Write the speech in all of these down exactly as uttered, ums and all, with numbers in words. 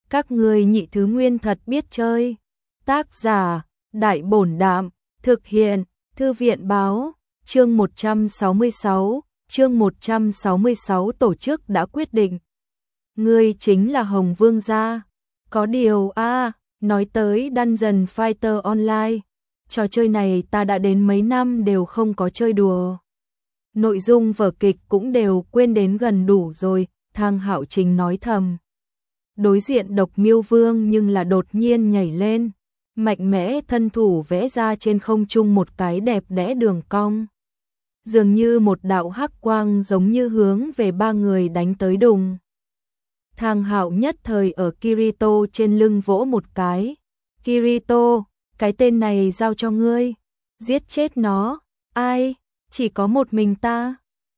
Các ngươi nhị thứ nguyên thật biết chơi. Tác giả, Đại Bổn Đạm, thực hiện, Thư viện Báo, chương một trăm sáu mươi sáu, chương một trăm sáu mươi sáu tổ chức đã quyết định. Ngươi chính là Hồng Vương gia. Có điều a, à, nói tới Dungeon Fighter Online, trò chơi này ta đã đến mấy năm đều không có chơi đùa. Nội dung vở kịch cũng đều quên đến gần đủ rồi, Thang Hạo Trình nói thầm. Đối diện Độc Miêu Vương nhưng là đột nhiên nhảy lên, mạnh mẽ thân thủ vẽ ra trên không trung một cái đẹp đẽ đường cong. Dường như một đạo hắc quang giống như hướng về ba người đánh tới đùng. Thang Hạo nhất thời ở Kirito trên lưng vỗ một cái. Kirito, cái tên này giao cho ngươi. Giết chết nó. Ai? Chỉ có một mình ta.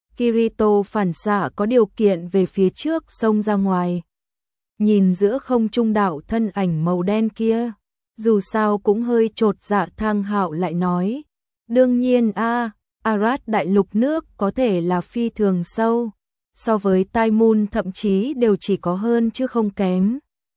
Kirito phản xạ có điều kiện về phía trước xông ra ngoài. Nhìn giữa không trung đạo thân ảnh màu đen kia, dù sao cũng hơi chột dạ. Thang Hạo lại nói, đương nhiên a, Arad đại lục nước có thể là phi thường sâu, so với Tai Moon thậm chí đều chỉ có hơn chứ không kém.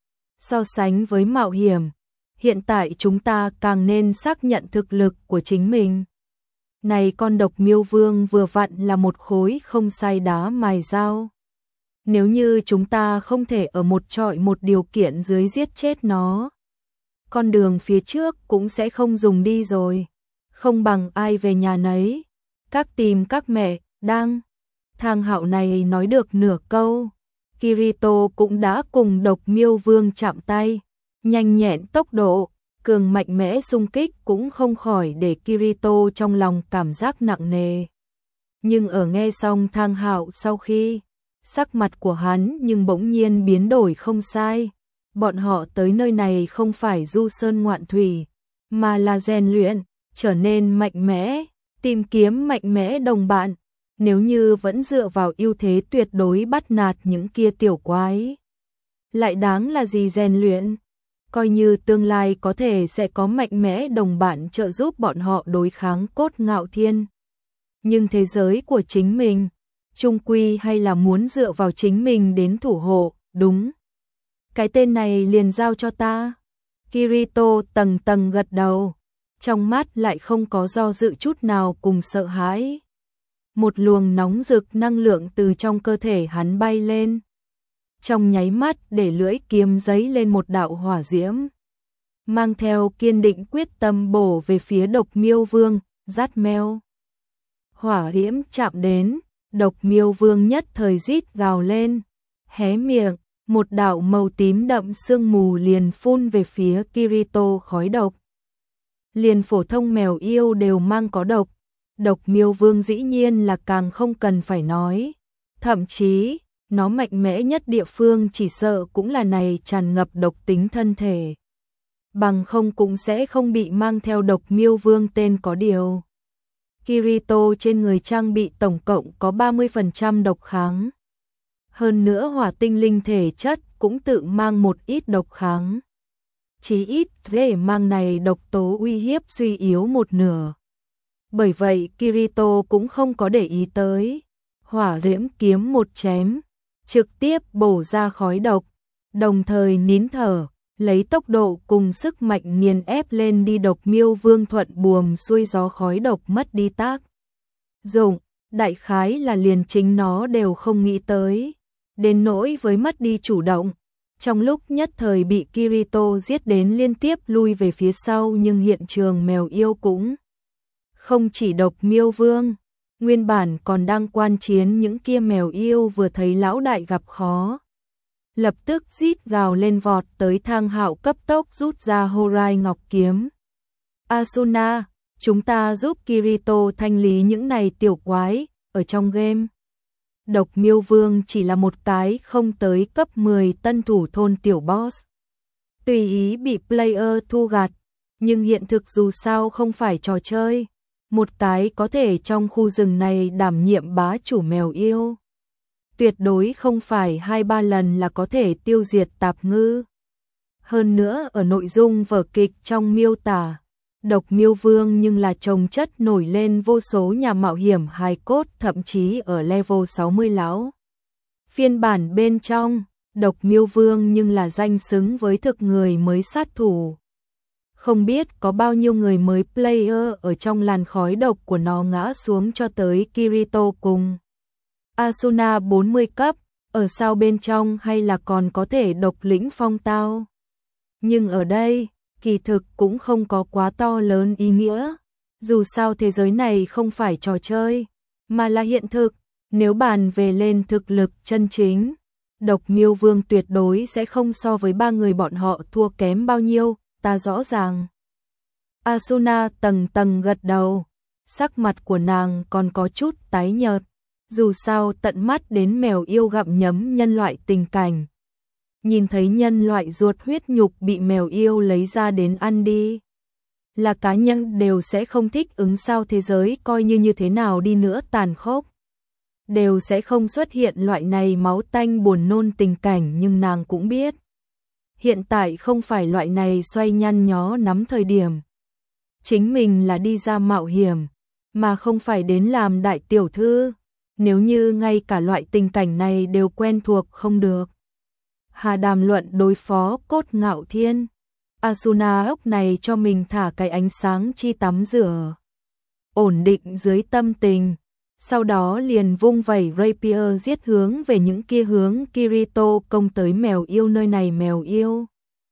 So sánh với mạo hiểm, hiện tại chúng ta càng nên xác nhận thực lực của chính mình. Này con Độc Miêu Vương vừa vặn là một khối không sai đá mài dao. Nếu như chúng ta không thể ở một trọi một điều kiện dưới giết chết nó, con đường phía trước cũng sẽ không dùng đi rồi. Không bằng ai về nhà nấy. Các tìm các mẹ, đang. Thang Hạo này nói được nửa câu, Kirito cũng đã cùng Độc Miêu Vương chạm tay. Nhanh nhẹn tốc độ, cường mạnh mẽ xung kích cũng không khỏi để Kirito trong lòng cảm giác nặng nề. Nhưng ở nghe xong Thang Hạo sau khi, sắc mặt của hắn nhưng bỗng nhiên biến đổi không sai. Bọn họ tới nơi này không phải du sơn ngoạn thủy, mà là rèn luyện, trở nên mạnh mẽ, tìm kiếm mạnh mẽ đồng bạn. Nếu như vẫn dựa vào ưu thế tuyệt đối bắt nạt những kia tiểu quái, lại đáng là gì rèn luyện? Coi như tương lai có thể sẽ có mạnh mẽ đồng bạn trợ giúp bọn họ đối kháng Cốt Ngạo Thiên. Nhưng thế giới của chính mình, chung quy hay là muốn dựa vào chính mình đến thủ hộ, đúng. Cái tên này liền giao cho ta. Kirito tầng tầng gật đầu, trong mắt lại không có do dự chút nào cùng sợ hãi. Một luồng nóng rực năng lượng từ trong cơ thể hắn bay lên. Trong nháy mắt để lưỡi kiếm giấy lên một đạo hỏa diễm. Mang theo kiên định quyết tâm bổ về phía Độc Miêu Vương, rát meo. Hỏa diễm chạm đến, Độc Miêu Vương nhất thời rít gào lên. Hé miệng, một đạo màu tím đậm sương mù liền phun về phía Kirito khói độc. Liền phổ thông mèo yêu đều mang có độc. Độc Miêu Vương dĩ nhiên là càng không cần phải nói. Thậm chí, nó mạnh mẽ nhất địa phương chỉ sợ cũng là này tràn ngập độc tính thân thể. Bằng không cũng sẽ không bị mang theo Độc Miêu Vương tên có điều. Kirito trên người trang bị tổng cộng có ba mươi phần trăm độc kháng. Hơn nữa hỏa tinh linh thể chất cũng tự mang một ít độc kháng. Chí ít thể mang này độc tố uy hiếp suy yếu một nửa. Bởi vậy Kirito cũng không có để ý tới. Hỏa diễm kiếm một chém, trực tiếp bổ ra khói độc, đồng thời nín thở, lấy tốc độ cùng sức mạnh nghiền ép lên đi. Độc Miêu Vương thuận buồm xuôi gió khói độc mất đi tác dụng, đại khái là liền chính nó đều không nghĩ tới. Đến nỗi với mất đi chủ động, trong lúc nhất thời bị Kirito giết đến liên tiếp lui về phía sau. Nhưng hiện trường mèo yêu cũng không chỉ Độc Miêu Vương, nguyên bản còn đang quan chiến những kia mèo yêu vừa thấy lão đại gặp khó, lập tức rít gào lên vọt tới. Thang Hạo cấp tốc rút ra Horai Ngọc Kiếm. Asuna, chúng ta giúp Kirito thanh lý những này tiểu quái ở trong game. Độc Miêu Vương chỉ là một cái không tới cấp mười tân thủ thôn tiểu boss, tùy ý bị player thu gặt, nhưng hiện thực dù sao không phải trò chơi. Một cái có thể trong khu rừng này đảm nhiệm bá chủ mèo yêu, tuyệt đối không phải hai ba lần là có thể tiêu diệt tạp ngư. Hơn nữa ở nội dung vở kịch trong miêu tả, Độc Miêu Vương nhưng là chồng chất nổi lên vô số nhà mạo hiểm hài cốt, thậm chí ở level sáu mươi lão. Phiên bản bên trong, Độc Miêu Vương nhưng là danh xứng với thực người mới sát thủ. Không biết có bao nhiêu người mới player ở trong làn khói độc của nó ngã xuống cho tới Kirito cùng Asuna bốn mươi cấp, ở sau bên trong hay là còn có thể độc lĩnh phong tao. Nhưng ở đây, kỳ thực cũng không có quá to lớn ý nghĩa. Dù sao thế giới này không phải trò chơi, mà là hiện thực. Nếu bàn về lên thực lực chân chính, Độc Miêu Vương tuyệt đối sẽ không so với ba người bọn họ thua kém bao nhiêu, ta rõ ràng. Asuna tầng tầng gật đầu, sắc mặt của nàng còn có chút tái nhợt. Dù sao tận mắt đến mèo yêu gặm nhấm nhân loại tình cảnh. Nhìn thấy nhân loại ruột huyết nhục bị mèo yêu lấy ra đến ăn đi. Là cá nhân đều sẽ không thích ứng, sao thế giới coi như như thế nào đi nữa tàn khốc. Đều sẽ không xuất hiện loại này máu tanh buồn nôn tình cảnh, nhưng nàng cũng biết. Hiện tại không phải loại này xoay nhăn nhó nắm thời điểm. Chính mình là đi ra mạo hiểm, mà không phải đến làm đại tiểu thư. Nếu như ngay cả loại tình cảnh này đều quen thuộc không được. Hà đàm luận đối phó Cốt Ngạo Thiên. Asuna ốc này cho mình thả cái ánh sáng chi tắm rửa. Ổn định dưới tâm tình. Sau đó liền vung vẩy rapier giết hướng về những kia hướng Kirito công tới mèo yêu. Nơi này mèo yêu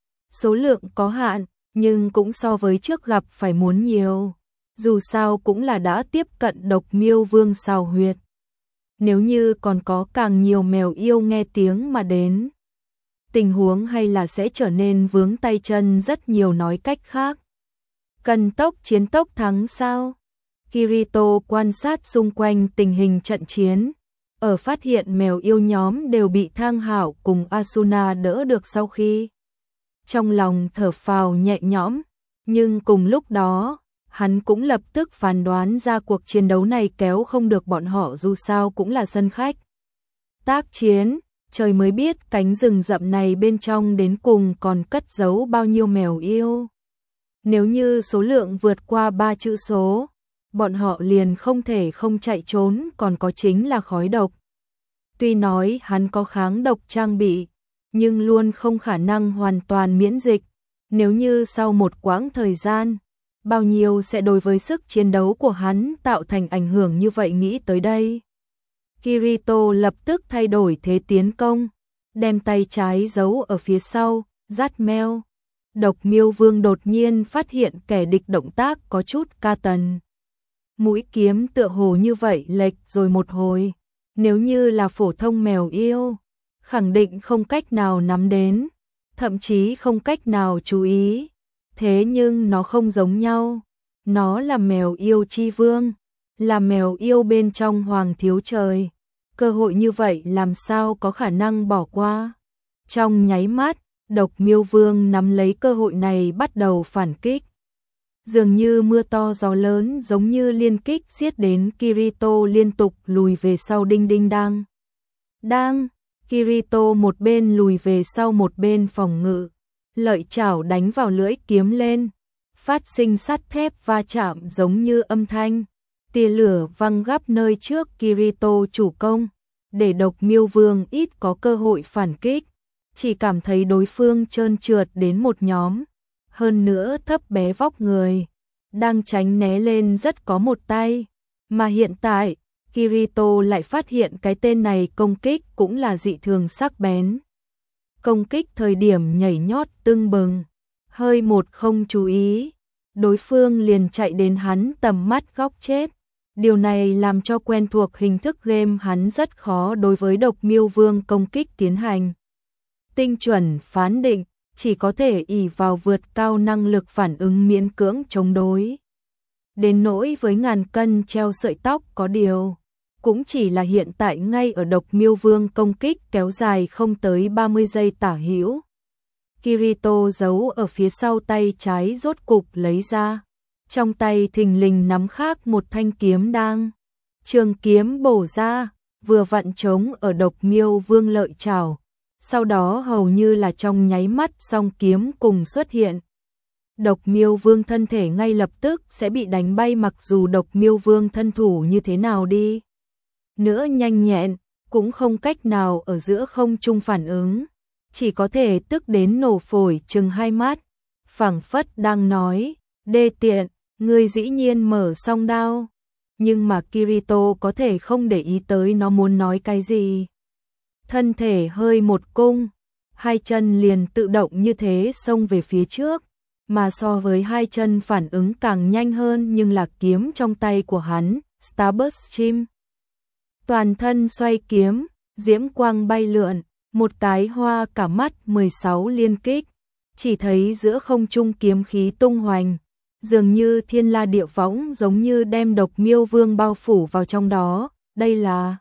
số lượng có hạn, nhưng cũng so với trước gặp phải muốn nhiều. Dù sao cũng là đã tiếp cận Độc Miêu Vương xào huyệt. Nếu như còn có càng nhiều mèo yêu nghe tiếng mà đến, tình huống hay là sẽ trở nên vướng tay chân rất nhiều. Nói cách khác, cần tốc chiến tốc thắng sao? Kirito quan sát xung quanh tình hình trận chiến, ở phát hiện mèo yêu nhóm đều bị Thang Hạo cùng Asuna đỡ được sau khi, trong lòng thở phào nhẹ nhõm, nhưng cùng lúc đó, hắn cũng lập tức phán đoán ra cuộc chiến đấu này kéo không được bọn họ, dù sao cũng là sân khách. Tác chiến, trời mới biết cánh rừng rậm này bên trong đến cùng còn cất giấu bao nhiêu mèo yêu. Nếu như số lượng vượt qua ba chữ số, bọn họ liền không thể không chạy trốn, còn có chính là khói độc. Tuy nói hắn có kháng độc trang bị, nhưng luôn không khả năng hoàn toàn miễn dịch. Nếu như sau một quãng thời gian, bao nhiêu sẽ đối với sức chiến đấu của hắn tạo thành ảnh hưởng như vậy. Nghĩ tới đây, Kirito lập tức thay đổi thế tiến công, đem tay trái giấu ở phía sau, dắt meo. Độc Miêu Vương đột nhiên phát hiện kẻ địch động tác có chút ca tần. Mũi kiếm tựa hồ như vậy lệch rồi một hồi. Nếu như là phổ thông mèo yêu, khẳng định không cách nào nắm đến, thậm chí không cách nào chú ý. Thế nhưng nó không giống nhau. Nó là mèo yêu chi vương, là mèo yêu bên trong Hoàng Thiếu Trời. Cơ hội như vậy làm sao có khả năng bỏ qua. Trong nháy mắt, Độc Miêu Vương nắm lấy cơ hội này bắt đầu phản kích. Dường như mưa to gió lớn giống như liên kích giết đến Kirito liên tục lùi về sau. Đinh đinh đang. Đang, Kirito một bên lùi về sau một bên phòng ngự. Lợi chảo đánh vào lưỡi kiếm lên, phát sinh sắt thép va chạm giống như âm thanh. Tia lửa văng gấp nơi trước Kirito chủ công, để Độc Miêu Vương ít có cơ hội phản kích. Chỉ cảm thấy đối phương trơn trượt đến một nhóm, hơn nữa thấp bé vóc người, đang tránh né lên rất có một tay. Mà hiện tại, Kirito lại phát hiện cái tên này công kích cũng là dị thường sắc bén. Công kích thời điểm nhảy nhót tưng bừng, hơi một không chú ý, đối phương liền chạy đến hắn tầm mắt góc chết. Điều này làm cho quen thuộc hình thức game hắn rất khó đối với Độc Miêu Vương công kích tiến hành tinh chuẩn phán định, chỉ có thể ỷ vào vượt cao năng lực phản ứng miễn cưỡng chống đối. Đến nỗi với ngàn cân treo sợi tóc, có điều cũng chỉ là hiện tại ngay ở Độc Miêu Vương công kích kéo dài không tới ba mươi giây tả hữu. Kirito giấu ở phía sau tay trái rốt cục lấy ra, trong tay thình lình nắm khác một thanh kiếm đang trường kiếm bổ ra, vừa vặn chống ở Độc Miêu Vương lợi chảo. Sau đó hầu như là trong nháy mắt song kiếm cùng xuất hiện. Độc Miêu Vương thân thể ngay lập tức sẽ bị đánh bay, mặc dù Độc Miêu Vương thân thủ như thế nào đi nữa nhanh nhẹn, cũng không cách nào ở giữa không trung phản ứng. chỉ có thể tức đến nổ phổi trừng hai mắt, phảng phất đang nói, đê tiện, ngươi dĩ nhiên mở song đao. Nhưng mà Kirito có thể không để ý tới nó muốn nói cái gì. Thân thể hơi một cung, hai chân liền tự động như thế xông về phía trước, mà so với hai chân phản ứng càng nhanh hơn nhưng là kiếm trong tay của hắn, Starburst chim. Toàn thân xoay kiếm, diễm quang bay lượn, một cái hoa cả mắt mười sáu liên kích, chỉ thấy giữa không trung kiếm khí tung hoành, dường như thiên la địa võng giống như đem độc miêu vương bao phủ vào trong đó, đây là...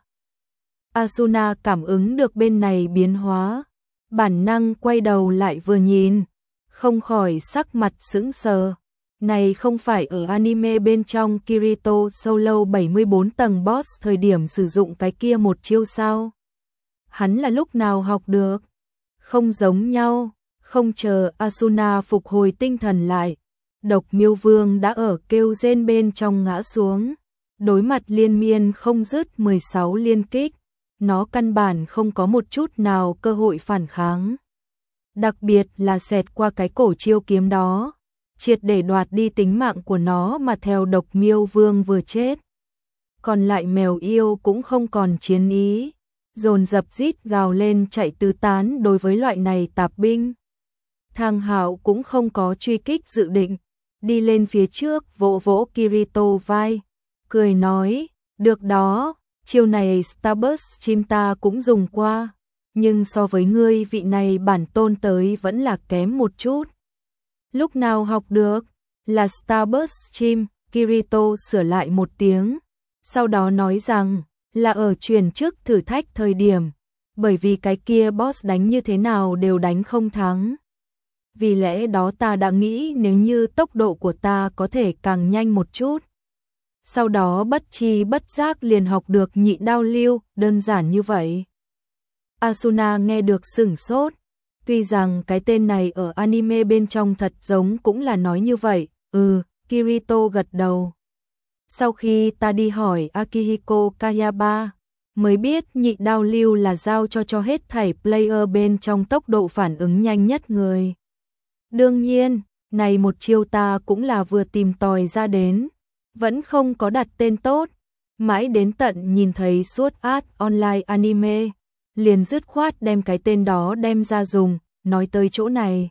Asuna cảm ứng được bên này biến hóa, bản năng quay đầu lại vừa nhìn, không khỏi sắc mặt sững sờ. Này không phải ở anime bên trong Kirito Solo bảy mươi bốn tầng boss thời điểm sử dụng cái kia một chiêu sao? Hắn là lúc nào học được? Không giống nhau, không chờ Asuna phục hồi tinh thần lại. Độc miêu vương đã ở kêu rên bên trong ngã xuống, đối mặt liên miên không dứt mười sáu liên kích, nó căn bản không có một chút nào cơ hội phản kháng. Đặc biệt là xẹt qua cái cổ chiêu kiếm đó, triệt để đoạt đi tính mạng của nó mà theo độc miêu vương vừa chết. Còn lại mèo yêu cũng không còn chiến ý, dồn dập rít gào lên chạy tứ tán đối với loại này tạp binh. Thang Hạo cũng không có truy kích dự định, đi lên phía trước vỗ vỗ Kirito vai, cười nói, được đó, chiêu này Starburst chim ta cũng dùng qua, nhưng so với ngươi vị này bản tôn tới vẫn là kém một chút. Lúc nào học được? Là Starburst chim, Kirito sửa lại một tiếng, sau đó nói rằng, là ở truyền chức thử thách thời điểm, bởi vì cái kia boss đánh như thế nào đều đánh không thắng. Vì lẽ đó ta đã nghĩ nếu như tốc độ của ta có thể càng nhanh một chút. Sau đó bất chi bất giác liền học được nhị đao lưu, đơn giản như vậy. Asuna nghe được sửng sốt, tuy rằng cái tên này ở anime bên trong thật giống cũng là nói như vậy, ừ, Kirito gật đầu. Sau khi ta đi hỏi Akihiko Kayaba, mới biết nhị đao lưu là giao cho cho hết thảy player bên trong tốc độ phản ứng nhanh nhất người. Đương nhiên, này một chiêu ta cũng là vừa tìm tòi ra đến, vẫn không có đặt tên tốt, mãi đến tận nhìn thấy Sword Art Online anime, liền dứt khoát đem cái tên đó đem ra dùng, nói tới chỗ này.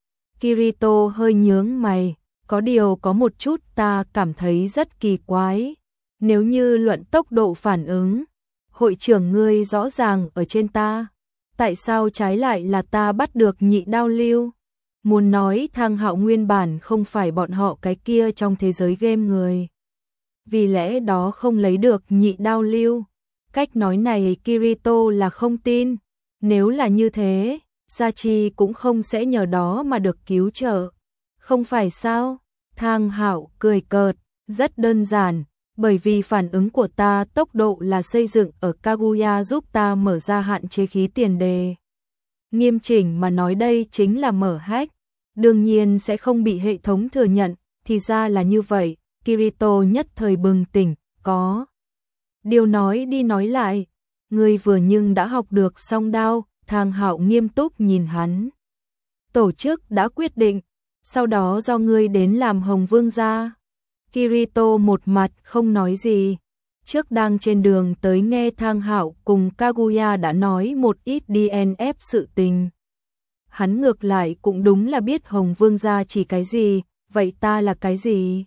Kirito hơi nhướng mày, có điều có một chút ta cảm thấy rất kỳ quái, nếu như luận tốc độ phản ứng, hội trưởng ngươi rõ ràng ở trên ta, tại sao trái lại là ta bắt được nhị đao lưu? Muốn nói Thang Hạo nguyên bản không phải bọn họ cái kia trong thế giới game người, vì lẽ đó không lấy được nhị đao lưu. Cách nói này Kirito là không tin, nếu là như thế, Sachi cũng không sẽ nhờ đó mà được cứu trợ. Không phải sao? Thang Hạo cười cợt, rất đơn giản, bởi vì phản ứng của ta tốc độ là xây dựng ở Kaguya giúp ta mở ra hạn chế khí tiền đề. Nghiêm chỉnh mà nói đây chính là mở hack, đương nhiên sẽ không bị hệ thống thừa nhận, thì ra là như vậy. Kirito nhất thời bừng tỉnh, có điều nói đi nói lại, ngươi vừa nhưng đã học được song đao. Thang Hạo nghiêm túc nhìn hắn. Tổ chức đã quyết định, sau đó do ngươi đến làm Hồng Vương gia. Kirito một mặt không nói gì, trước đang trên đường tới nghe Thang Hạo cùng Kaguya đã nói một ít đê en ép sự tình. Hắn ngược lại cũng đúng là biết Hồng Vương gia chỉ cái gì, vậy ta là cái gì?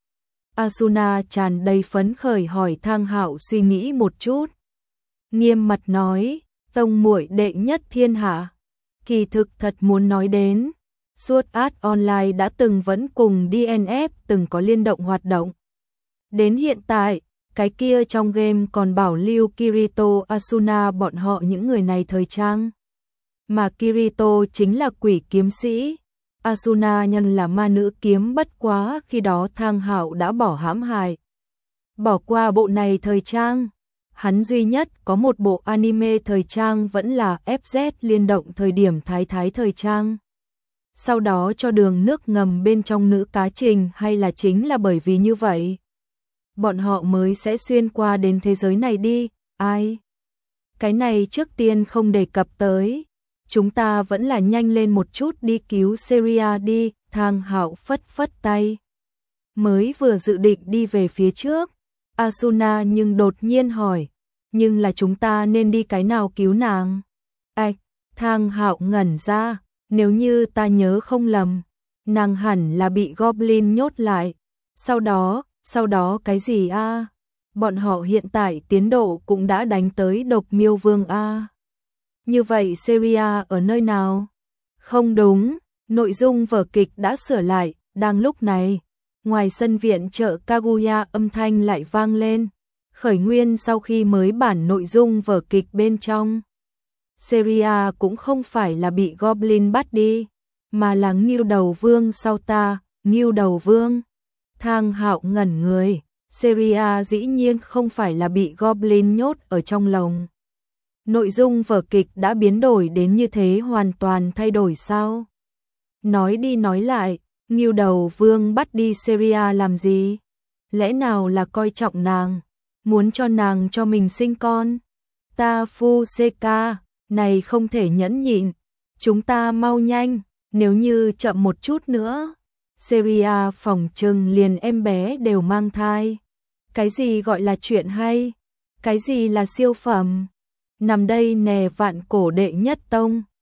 Asuna tràn đầy phấn khởi hỏi Thang Hạo suy nghĩ một chút. Nghiêm mặt nói, tông muội đệ nhất thiên hạ. Kỳ thực thật muốn nói đến, Sword Art Online đã từng vẫn cùng đê en ép từng có liên động hoạt động. Đến hiện tại, cái kia trong game còn bảo lưu Kirito, Asuna bọn họ những người này thời trang. Mà Kirito chính là quỷ kiếm sĩ, Asuna nhân là ma nữ kiếm, bất quá khi đó Thang Hạo đã bỏ hãm hại. Bỏ qua bộ này thời trang, hắn duy nhất có một bộ anime thời trang vẫn là ép dét liên động thời điểm thái thái thời trang. Sau đó cho đường nước ngầm bên trong nữ cá trình, hay là chính là bởi vì như vậy bọn họ mới sẽ xuyên qua đến thế giới này đi, ai? Cái này trước tiên không đề cập tới. chúng ta vẫn là nhanh lên một chút đi cứu Seria đi, Thang Hạo phất phất tay. Mới vừa dự định đi về phía trước, Asuna nhưng đột nhiên hỏi, nhưng là chúng ta nên đi cái nào cứu nàng? Ảch, Thang Hạo ngẩn ra, nếu như ta nhớ không lầm, nàng hẳn là bị Goblin nhốt lại. Sau đó, sau đó cái gì a? Bọn họ hiện tại tiến độ cũng đã đánh tới Độc Miêu Vương a. Như vậy Seria ở nơi nào? Không đúng, nội dung vở kịch đã sửa lại, đang lúc này, ngoài sân viện chợ Kaguya âm thanh lại vang lên, khởi nguyên sau khi mới bản nội dung vở kịch bên trong. Seria cũng không phải là bị Goblin bắt đi, mà là Ngưu Đầu Vương sau ta, Ngưu Đầu Vương. Thang Hạo ngẩn người, Seria dĩ nhiên không phải là bị Goblin nhốt ở trong lồng. Nội dung vở kịch đã biến đổi đến như thế, hoàn toàn thay đổi sao? Nói đi nói lại, Ngưu Đầu Vương bắt đi Seria làm gì? Lẽ nào là coi trọng nàng, muốn cho nàng cho mình sinh con? Ta Fuseka, này không thể nhẫn nhịn, chúng ta mau nhanh, nếu như chậm một chút nữa, Seria phỏng chừng liền em bé đều mang thai. Cái gì gọi là chuyện hay? Cái gì là siêu phẩm? Nằm đây nè, vạn cổ đệ nhất tông.